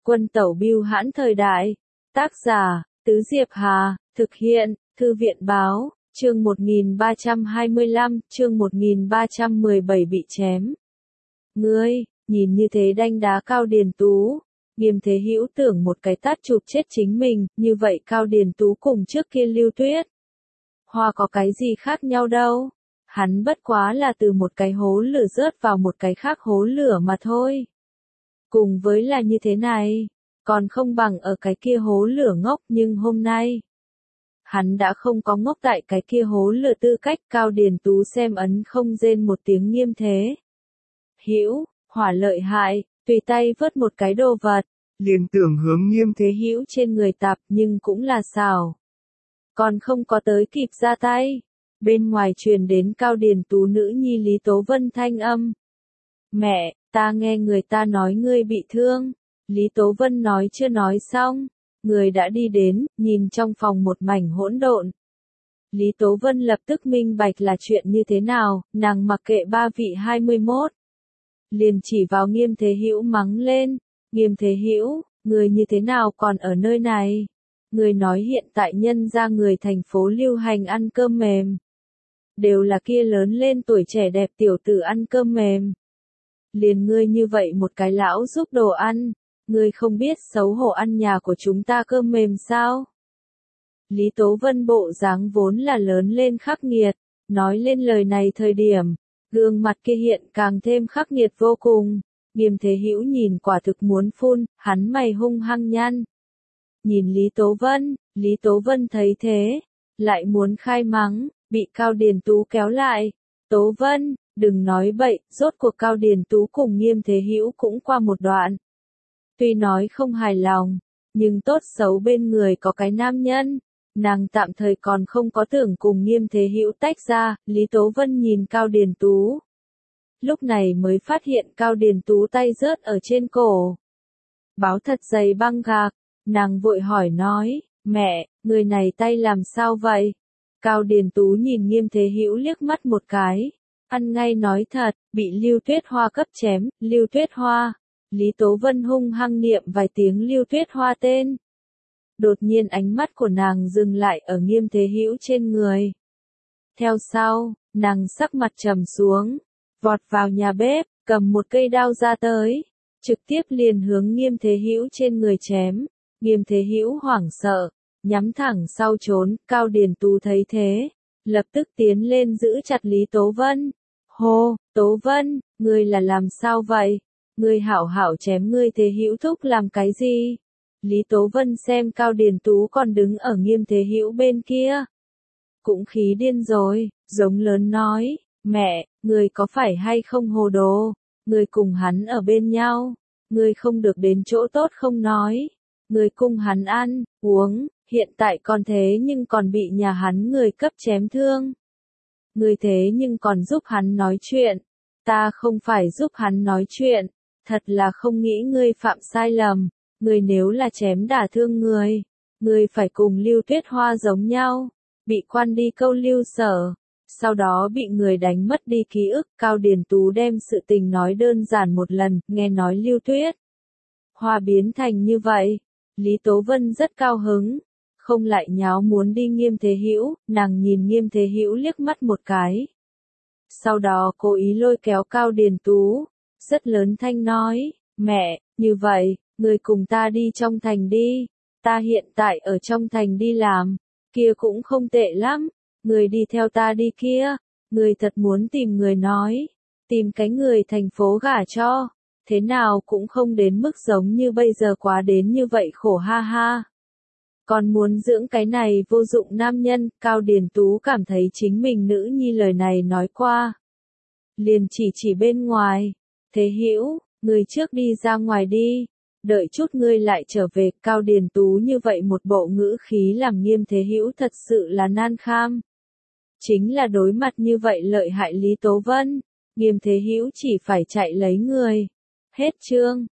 Quân tẩu bưu hãn thời đại. Tác giả, Tứ Diệp Hà, thực hiện, Thư viện báo, chương 1325, chương 1317 bị chém. Ngươi, nhìn như thế đanh đá Cao Điền Tú. Nghiêm Thế Hữu tưởng một cái tát chụp chết chính mình, như vậy Cao Điền Tú cùng trước kia Lưu Tuyết Hoa có cái gì khác nhau đâu. Hắn bất quá là từ một cái hố lửa rớt vào một cái khác hố lửa mà thôi. Cùng với là như thế này, còn không bằng ở cái kia hố lửa ngốc, nhưng hôm nay hắn đã không có ngốc tại cái kia hố lửa tư cách. Cao Điền Tú xem ấn không rên một tiếng Nghiêm Thế Hữu, hỏa lợi hại, tùy tay vớt một cái đồ vật, liền tưởng hướng Nghiêm Thế Hữu trên người tạp, nhưng cũng là xảo. Còn không có tới kịp ra tay, bên ngoài truyền đến Cao Điền Tú nữ nhi Lý Tố Vân thanh âm. Mẹ, ta nghe người ta nói ngươi bị thương. Lý Tố Vân nói chưa nói xong, người đã đi đến, nhìn trong phòng một mảnh hỗn độn. Lý Tố Vân lập tức minh bạch là chuyện như thế nào, nàng mặc kệ ba vị 21. Liền chỉ vào Nghiêm Thế Hữu mắng lên. Nghiêm Thế Hữu, người như thế nào còn ở nơi này? Người nói hiện tại nhân ra người thành phố lưu hành ăn cơm mềm. Đều là kia lớn lên tuổi trẻ đẹp tiểu tử ăn cơm mềm. Liền ngươi như vậy một cái lão giúp đồ ăn, ngươi không biết xấu hổ ăn nhà của chúng ta cơm mềm sao? Lý Tố Vân bộ dáng vốn là lớn lên khắc nghiệt, nói lên lời này thời điểm, gương mặt kia hiện càng thêm khắc nghiệt vô cùng. Nghiêm Thế Hữu nhìn quả thực muốn phun, hắn mày hung hăng nhăn. Nhìn Lý Tố Vân thấy thế, lại muốn khai mắng, bị Cao Điền Tú kéo lại. Tố Vân, đừng nói bậy, rốt cuộc Cao Điền Tú cùng Nghiêm Thế Hữu cũng qua một đoạn. Tuy nói không hài lòng, nhưng tốt xấu bên người có cái nam nhân, nàng tạm thời còn không có tưởng cùng Nghiêm Thế Hữu tách ra. Lý Tố Vân nhìn Cao Điền Tú, lúc này mới phát hiện Cao Điền Tú tay rớt ở trên cổ. Báo thật dày băng gạc, nàng vội hỏi nói, mẹ, người này tay làm sao vậy? Cao Điền Tú nhìn Nghiêm Thế Hữu liếc mắt một cái, ăn ngay nói thật, bị Lưu Tuyết Hoa cấp chém. Lưu Tuyết Hoa. Lý Tố Vân hung hăng niệm vài tiếng Lưu Tuyết Hoa tên. Đột nhiên ánh mắt của nàng dừng lại ở Nghiêm Thế Hữu trên người. Theo sau, nàng sắc mặt trầm xuống, vọt vào nhà bếp, cầm một cây đao ra tới, trực tiếp liền hướng Nghiêm Thế Hữu trên người chém. Nghiêm Thế Hữu hoảng sợ, nhắm thẳng sau trốn. Cao Điền Tú thấy thế, lập tức tiến lên giữ chặt Lý Tố Vân. Hô, Tố Vân, ngươi là làm sao vậy? Ngươi hảo hảo chém ngươi Thế Hữu thúc làm cái gì? Lý Tố Vân xem Cao Điền Tú còn đứng ở Nghiêm Thế Hữu bên kia, cũng khí điên rồi, giống lớn nói, mẹ, ngươi có phải hay không hồ đồ? Ngươi cùng hắn ở bên nhau, ngươi không được đến chỗ tốt không nói, ngươi cùng hắn ăn, uống, hiện tại còn thế nhưng còn bị nhà hắn người cấp chém thương. Ngươi thế nhưng còn giúp hắn nói chuyện, ta không phải giúp hắn nói chuyện, thật là không nghĩ ngươi phạm sai lầm, ngươi nếu là chém đả thương người, ngươi phải cùng Lưu Tuyết Hoa giống nhau, bị quan đi câu lưu sở, sau đó bị người đánh mất đi ký ức. Cao Điền Tú đem sự tình nói đơn giản một lần, nghe nói Lưu Tuyết Hoa biến thành như vậy, Lý Tố Vân rất cao hứng, không lại nháo muốn đi Nghiêm Thế Hữu. Nàng nhìn Nghiêm Thế Hữu liếc mắt một cái, sau đó cố ý lôi kéo Cao Điền Tú, rất lớn thanh nói, mẹ, như vậy, người cùng ta đi trong thành đi, ta hiện tại ở trong thành đi làm, kia cũng không tệ lắm, người đi theo ta đi kia, người thật muốn tìm người nói, tìm cái người thành phố gả cho, thế nào cũng không đến mức giống như bây giờ quá đến như vậy khổ ha ha. Còn muốn dưỡng cái này vô dụng nam nhân. Cao Điền Tú cảm thấy chính mình nữ nhi lời này nói qua, liền chỉ bên ngoài, Thế Hữu, người trước đi ra ngoài đi, đợi chút ngươi lại trở về. Cao Điền Tú như vậy một bộ ngữ khí làm Nghiêm Thế Hữu thật sự là nan kham. Chính là đối mặt như vậy lợi hại Lý Tố Vân, Nghiêm Thế Hữu chỉ phải chạy lấy người. Hết chương.